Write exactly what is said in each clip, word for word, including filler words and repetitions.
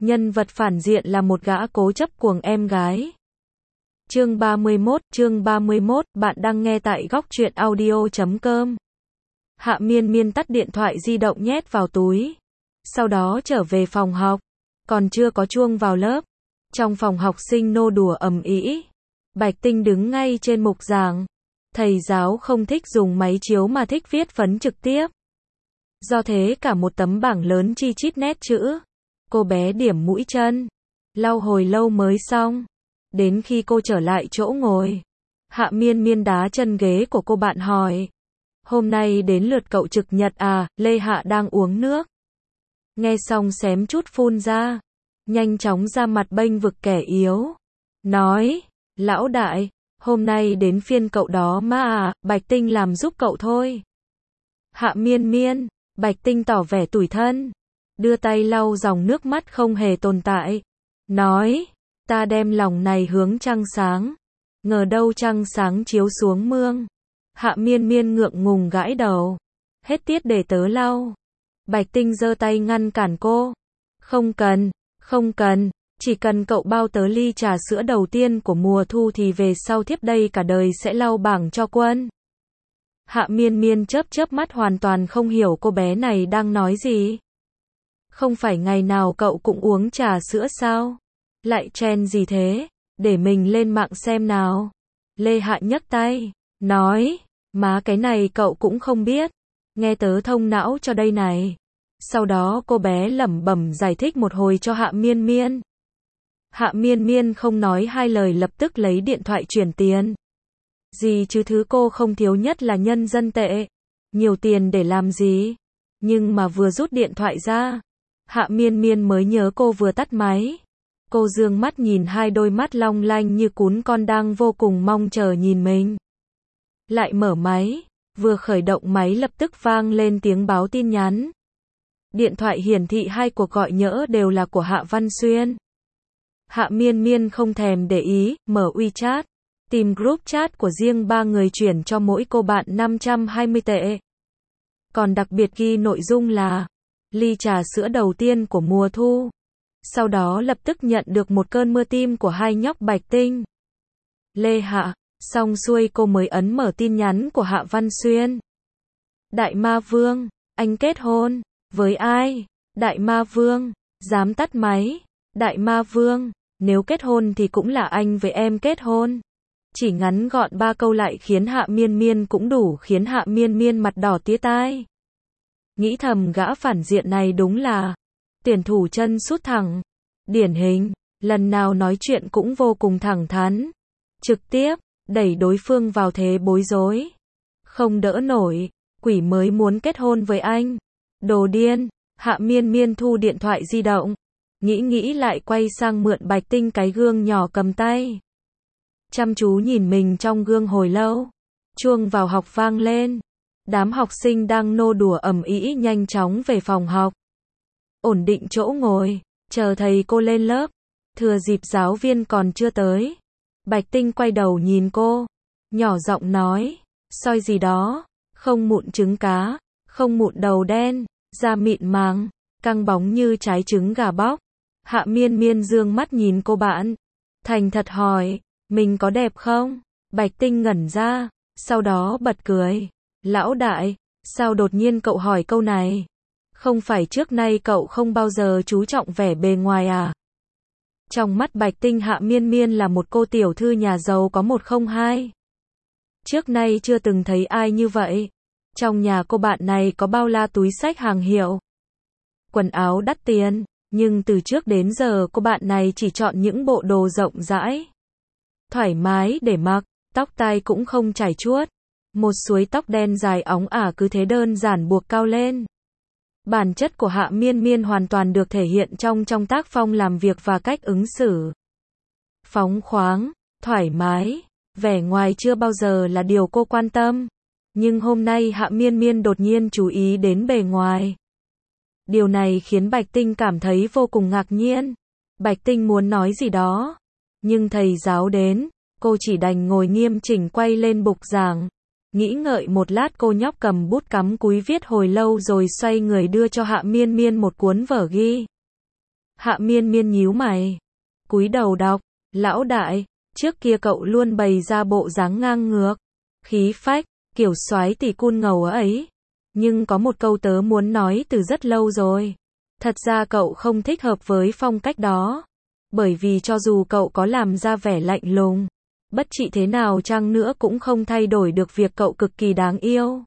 Nhân vật phản diện là một gã cố chấp cuồng em gái. Chương ba mươi mốt, chương ba mươi mốt, bạn đang nghe tại góc truyện audio chấm com. Hạ Miên Miên tắt điện thoại di động nhét vào túi. Sau đó trở về phòng học. Còn chưa có chuông vào lớp. Trong phòng học sinh nô đùa ầm ĩ. Bạch Tinh đứng ngay trên mục giảng. Thầy giáo không thích dùng máy chiếu mà thích viết phấn trực tiếp. Do thế cả một tấm bảng lớn chi chít nét chữ. Cô bé điểm mũi chân. Lau hồi lâu mới xong. Đến khi cô trở lại chỗ ngồi. Hạ Miên Miên đá chân ghế của cô bạn hỏi. Hôm nay đến lượt cậu trực nhật à? Lê Hạ đang uống nước. Nghe xong xém chút phun ra. Nhanh chóng ra mặt bênh vực kẻ yếu. Nói. Lão đại. Hôm nay đến phiên cậu đó mà à? Bạch Tinh làm giúp cậu thôi. Hạ Miên Miên. Bạch Tinh tỏ vẻ tủi thân. Đưa tay lau dòng nước mắt không hề tồn tại. Nói. Ta đem lòng này hướng trăng sáng. Ngờ đâu trăng sáng chiếu xuống mương. Hạ Miên Miên ngượng ngùng gãi đầu. Hết tiết để tớ lau. Bạch Tinh giơ tay ngăn cản cô. Không cần, không cần. Chỉ cần cậu bao tớ ly trà sữa đầu tiên của mùa thu thì về sau thiếp đây cả đời sẽ lau bảng cho quân. Hạ Miên Miên chớp chớp mắt hoàn toàn không hiểu cô bé này đang nói gì. Không phải ngày nào cậu cũng uống trà sữa sao? Lại trend gì thế? Để mình lên mạng xem nào. Lê Hạ nhấc tay. Nói. Má cái này cậu cũng không biết. Nghe tớ thông não cho đây này. Sau đó cô bé lẩm bẩm giải thích một hồi cho Hạ Miên Miên. Hạ Miên Miên không nói hai lời lập tức lấy điện thoại chuyển tiền. Gì chứ thứ cô không thiếu nhất là nhân dân tệ. Nhiều tiền để làm gì? Nhưng mà vừa rút điện thoại ra. Hạ Miên Miên mới nhớ cô vừa tắt máy. Cô dương mắt nhìn hai đôi mắt long lanh như cún con đang vô cùng mong chờ nhìn mình. Lại mở máy. Vừa khởi động máy lập tức vang lên tiếng báo tin nhắn. Điện thoại hiển thị hai cuộc gọi nhỡ đều là của Hạ Văn Xuyên. Hạ Miên Miên không thèm để ý, mở WeChat. Tìm group chat của riêng ba người chuyển cho mỗi cô bạn năm trăm hai mươi tệ. Còn đặc biệt ghi nội dung là ly trà sữa đầu tiên của mùa thu. Sau đó lập tức nhận được một cơn mưa tim của hai nhóc Bạch Tinh. Lê Hạ, xong xuôi cô mới ấn mở tin nhắn của Hạ Văn Xuyên. Đại Ma Vương, anh kết hôn, với ai? Đại Ma Vương, dám tắt máy. Đại Ma Vương, nếu kết hôn thì cũng là anh với em kết hôn. Chỉ ngắn gọn ba câu lại khiến Hạ Miên Miên cũng đủ khiến Hạ Miên Miên mặt đỏ tía tai. Nghĩ thầm gã phản diện này đúng là tuyển thủ chân sút thẳng. Điển hình, lần nào nói chuyện cũng vô cùng thẳng thắn. Trực tiếp, đẩy đối phương vào thế bối rối. Không đỡ nổi, quỷ mới muốn kết hôn với anh. Đồ điên, Hạ Miên Miên thu điện thoại di động. Nghĩ nghĩ lại quay sang mượn Bạch Tinh cái gương nhỏ cầm tay. Chăm chú nhìn mình trong gương hồi lâu. Chuông vào học vang lên. Đám học sinh đang nô đùa ầm ĩ nhanh chóng về phòng học. Ổn định chỗ ngồi, chờ thầy cô lên lớp. Thừa dịp giáo viên còn chưa tới. Bạch Tinh quay đầu nhìn cô. Nhỏ giọng nói. Soi gì đó. Không mụn trứng cá. Không mụn đầu đen. Da mịn màng. Căng bóng như trái trứng gà bóc. Hạ Miên Miên dương mắt nhìn cô bạn. Thành thật hỏi. Mình có đẹp không? Bạch Tinh ngẩn ra. Sau đó bật cười. Lão đại. Sao đột nhiên cậu hỏi câu này? Không phải trước nay cậu không bao giờ chú trọng vẻ bề ngoài à? Trong mắt Bạch Tinh Hạ Miên Miên là một cô tiểu thư nhà giàu có một không hai. Trước nay chưa từng thấy ai như vậy. Trong nhà cô bạn này có bao la túi xách hàng hiệu. Quần áo đắt tiền. Nhưng từ trước đến giờ cô bạn này chỉ chọn những bộ đồ rộng rãi. Thoải mái để mặc. Tóc tai cũng không chải chuốt. Một suối tóc đen dài óng ả cứ thế đơn giản buộc cao lên. Bản chất của Hạ Miên Miên hoàn toàn được thể hiện trong trong tác phong làm việc và cách ứng xử. Phóng khoáng, thoải mái, vẻ ngoài chưa bao giờ là điều cô quan tâm. Nhưng hôm nay Hạ Miên Miên đột nhiên chú ý đến bề ngoài. Điều này khiến Bạch Tinh cảm thấy vô cùng ngạc nhiên. Bạch Tinh muốn nói gì đó. Nhưng thầy giáo đến, cô chỉ đành ngồi nghiêm chỉnh quay lên bục giảng. Nghĩ ngợi một lát cô nhóc cầm bút cắm cúi viết hồi lâu rồi xoay người đưa cho Hạ Miên Miên một cuốn vở ghi. Hạ Miên Miên nhíu mày, cúi đầu đọc, lão đại, trước kia cậu luôn bày ra bộ dáng ngang ngược, khí phách, kiểu soái tỷ cun ngầu ấy. Nhưng có một câu tớ muốn nói từ rất lâu rồi. Thật ra cậu không thích hợp với phong cách đó. Bởi vì cho dù cậu có làm ra vẻ lạnh lùng, bất trị thế nào chăng nữa cũng không thay đổi được việc cậu cực kỳ đáng yêu.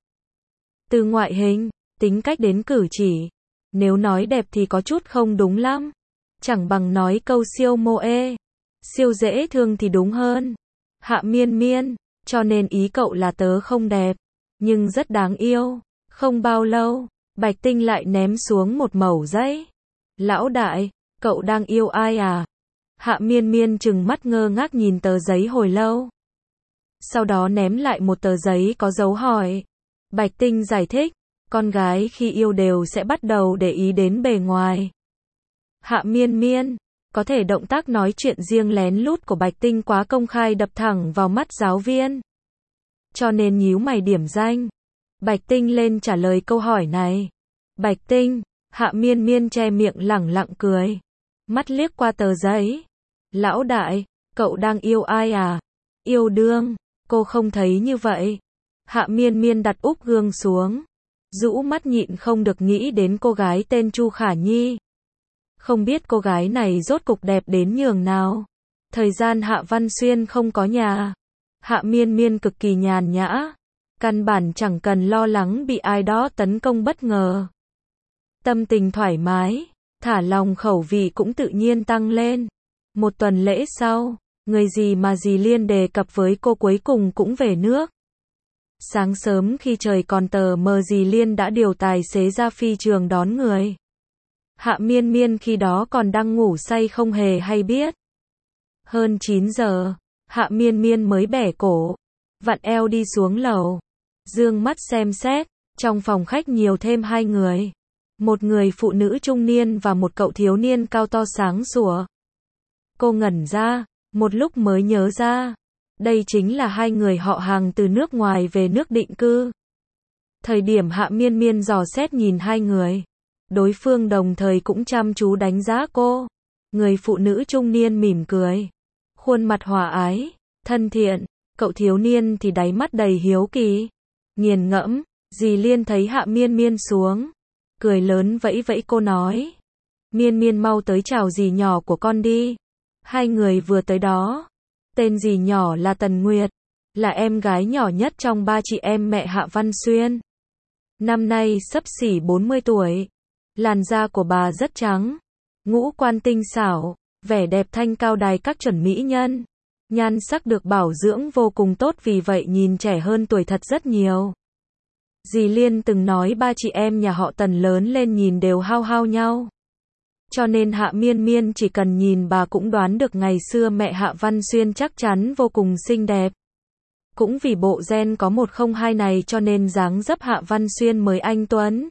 Từ ngoại hình, tính cách đến cử chỉ. Nếu nói đẹp thì có chút không đúng lắm. Chẳng bằng nói câu siêu mô ê. Siêu dễ thương thì đúng hơn. Hạ Miên Miên, cho nên ý cậu là tớ không đẹp, nhưng rất đáng yêu. Không bao lâu, Bạch Tinh lại ném xuống một mẩu giấy. Lão đại, cậu đang yêu ai à? Hạ Miên Miên trừng mắt ngơ ngác nhìn tờ giấy hồi lâu. Sau đó ném lại một tờ giấy có dấu hỏi. Bạch Tinh giải thích, con gái khi yêu đều sẽ bắt đầu để ý đến bề ngoài. Hạ Miên Miên, có thể động tác nói chuyện riêng lén lút của Bạch Tinh quá công khai đập thẳng vào mắt giáo viên. Cho nên nhíu mày điểm danh. Bạch Tinh lên trả lời câu hỏi này. Bạch Tinh, Hạ Miên Miên che miệng lẳng lặng cười. Mắt liếc qua tờ giấy. Lão đại, cậu đang yêu ai à? Yêu đương, cô không thấy như vậy. Hạ Miên Miên đặt úp gương xuống. Rũ mắt nhịn không được nghĩ đến cô gái tên Chu Khả Nhi. Không biết cô gái này rốt cục đẹp đến nhường nào. Thời gian Hạ Văn Xuyên không có nhà. Hạ Miên Miên cực kỳ nhàn nhã. Căn bản chẳng cần lo lắng bị ai đó tấn công bất ngờ. Tâm tình thoải mái, thả lòng khẩu vị cũng tự nhiên tăng lên. Một tuần lễ sau, người gì mà dì Liên đề cập với cô cuối cùng cũng về nước. Sáng sớm khi trời còn tờ mờ dì Liên đã điều tài xế ra phi trường đón người. Hạ Miên Miên khi đó còn đang ngủ say không hề hay biết. Hơn chín giờ, Hạ Miên Miên mới bẻ cổ, vặn eo đi xuống lầu. Dương mắt xem xét, trong phòng khách nhiều thêm hai người. Một người phụ nữ trung niên và một cậu thiếu niên cao to sáng sủa. Cô ngẩn ra, một lúc mới nhớ ra. Đây chính là hai người họ hàng từ nước ngoài về nước định cư. Thời điểm Hạ Miên Miên dò xét nhìn hai người, đối phương đồng thời cũng chăm chú đánh giá cô. Người phụ nữ trung niên mỉm cười, khuôn mặt hòa ái, thân thiện. Cậu thiếu niên thì đáy mắt đầy hiếu kỳ. Nghiền ngẫm, dì Liên thấy Hạ Miên Miên xuống, cười lớn vẫy vẫy cô nói. Miên Miên mau tới chào dì nhỏ của con đi. Hai người vừa tới đó. Tên dì nhỏ là Tần Nguyệt, là em gái nhỏ nhất trong ba chị em mẹ Hạ Văn Xuyên. Năm nay xấp xỉ bốn mươi tuổi. Làn da của bà rất trắng, ngũ quan tinh xảo, vẻ đẹp thanh cao đài các chuẩn mỹ nhân. Nhan sắc được bảo dưỡng vô cùng tốt vì vậy nhìn trẻ hơn tuổi thật rất nhiều. Dì Liên từng nói ba chị em nhà họ Tần lớn lên nhìn đều hao hao nhau. Cho nên Hạ Miên Miên chỉ cần nhìn bà cũng đoán được ngày xưa mẹ Hạ Văn Xuyên chắc chắn vô cùng xinh đẹp. Cũng vì bộ gen có một không hai này cho nên dáng dấp Hạ Văn Xuyên mới anh tuấn.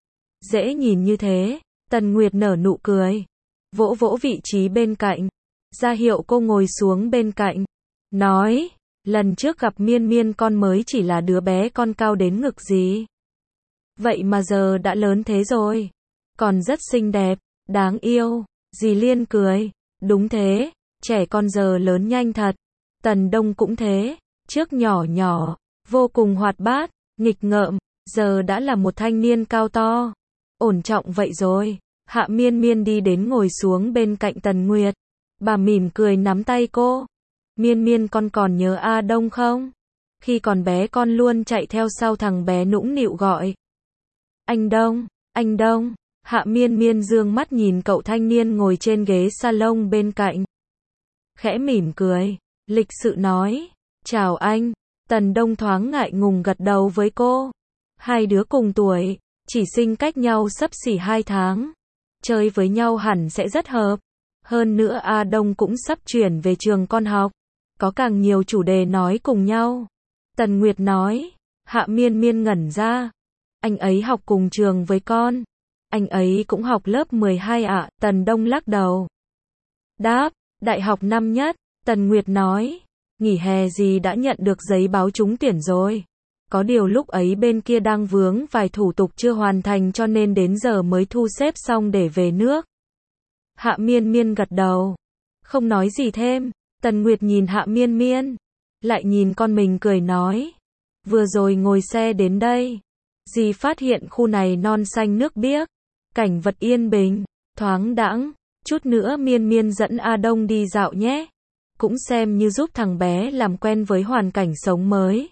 Dễ nhìn như thế, Tần Nguyệt nở nụ cười, vỗ vỗ vị trí bên cạnh, ra hiệu cô ngồi xuống bên cạnh, nói, lần trước gặp Miên Miên con mới chỉ là đứa bé con cao đến ngực gì. Vậy mà giờ đã lớn thế rồi, còn rất xinh đẹp, đáng yêu. Dì Liên cười, đúng thế, trẻ con giờ lớn nhanh thật. Tần Đông cũng thế, trước nhỏ nhỏ, vô cùng hoạt bát, nghịch ngợm, giờ đã là một thanh niên cao to, ổn trọng vậy rồi. Hạ Miên Miên đi đến ngồi xuống bên cạnh Tần Nguyệt. Bà mỉm cười nắm tay cô. Miên Miên con còn nhớ A Đông không? Khi còn bé con luôn chạy theo sau thằng bé nũng nịu gọi. Anh Đông, anh Đông. Hạ Miên Miên dương mắt nhìn cậu thanh niên ngồi trên ghế salon bên cạnh. Khẽ mỉm cười, lịch sự nói, chào anh. Tần Đông thoáng ngại ngùng gật đầu với cô. Hai đứa cùng tuổi, chỉ sinh cách nhau xấp xỉ hai tháng. Chơi với nhau hẳn sẽ rất hợp. Hơn nữa A Đông cũng sắp chuyển về trường con học. Có càng nhiều chủ đề nói cùng nhau. Tần Nguyệt nói. Hạ Miên Miên ngẩn ra. Anh ấy học cùng trường với con. Anh ấy cũng học lớp mười hai ạ. À? Tần Đông lắc đầu. Đáp. Đại học năm nhất. Tần Nguyệt nói. Nghỉ hè gì đã nhận được giấy báo trúng tuyển rồi. Có điều lúc ấy bên kia đang vướng vài thủ tục chưa hoàn thành cho nên đến giờ mới thu xếp xong để về nước. Hạ Miên Miên gật đầu. Không nói gì thêm. Tần Nguyệt nhìn Hạ Miên Miên. Lại nhìn con mình cười nói. Vừa rồi ngồi xe đến đây. Dì phát hiện khu này non xanh nước biếc. Cảnh vật yên bình, thoáng đãng. Chút nữa Miên Miên dẫn A Đông đi dạo nhé. Cũng xem như giúp thằng bé làm quen với hoàn cảnh sống mới.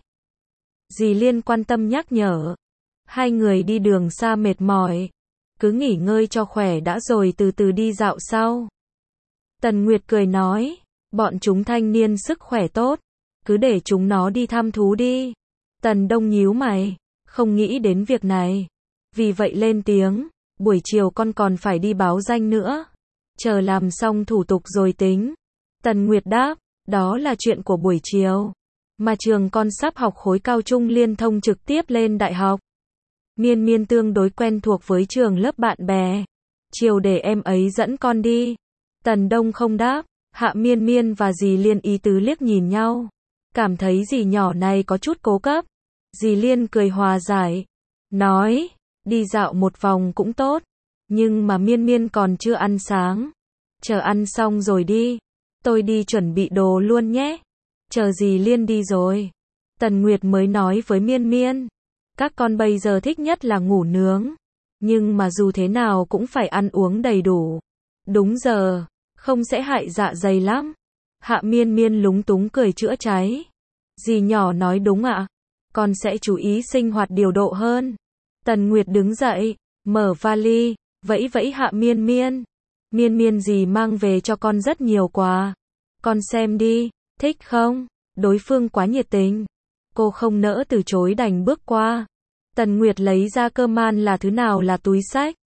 Dì Liên quan tâm nhắc nhở. Hai người đi đường xa mệt mỏi. Cứ nghỉ ngơi cho khỏe đã rồi từ từ đi dạo sau. Tần Nguyệt cười nói. Bọn chúng thanh niên sức khỏe tốt. Cứ để chúng nó đi thăm thú đi. Tần Đông nhíu mày. Không nghĩ đến việc này. Vì vậy lên tiếng. Buổi chiều con còn phải đi báo danh nữa. Chờ làm xong thủ tục rồi tính. Tần Nguyệt đáp. Đó là chuyện của buổi chiều. Mà trường con sắp học khối cao trung liên thông trực tiếp lên đại học. Miên Miên tương đối quen thuộc với trường lớp bạn bè. Chiều để em ấy dẫn con đi. Tần Đông không đáp. Hạ Miên Miên và dì Liên ý tứ liếc nhìn nhau. Cảm thấy dì nhỏ này có chút cố cấp. Dì Liên cười hòa giải. Nói. Đi dạo một vòng cũng tốt. Nhưng mà Miên Miên còn chưa ăn sáng. Chờ ăn xong rồi đi. Tôi đi chuẩn bị đồ luôn nhé. Chờ dì Liên đi rồi. Tần Nguyệt mới nói với Miên Miên. Các con bây giờ thích nhất là ngủ nướng. Nhưng mà dù thế nào cũng phải ăn uống đầy đủ. Đúng giờ. Không sẽ hại dạ dày lắm. Hạ Miên Miên lúng túng cười chữa cháy. Dì nhỏ nói đúng ạ. Con sẽ chú ý sinh hoạt điều độ hơn. Tần Nguyệt đứng dậy. Mở vali. Vẫy vẫy Hạ Miên Miên. Miên Miên dì mang về cho con rất nhiều quà. Con xem đi. Thích không? Đối phương quá nhiệt tình. Cô không nỡ từ chối đành bước qua. Tần Nguyệt lấy ra cơ man là thứ nào là túi xách.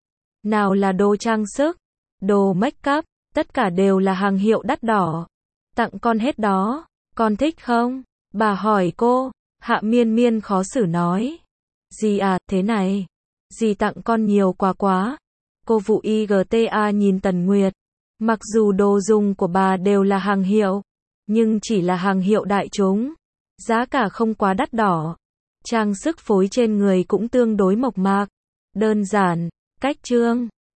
Nào là đồ trang sức. Đồ make up. Tất cả đều là hàng hiệu đắt đỏ. Tặng con hết đó. Con thích không? Bà hỏi cô. Hạ Miên Miên khó xử nói. Dì à, thế này. Dì tặng con nhiều quà quá. Cô vụ i giê tê a nhìn Tần Nguyệt. Mặc dù đồ dùng của bà đều là hàng hiệu. Nhưng chỉ là hàng hiệu đại chúng. Giá cả không quá đắt đỏ. Trang sức phối trên người cũng tương đối mộc mạc. Đơn giản. Cách trương.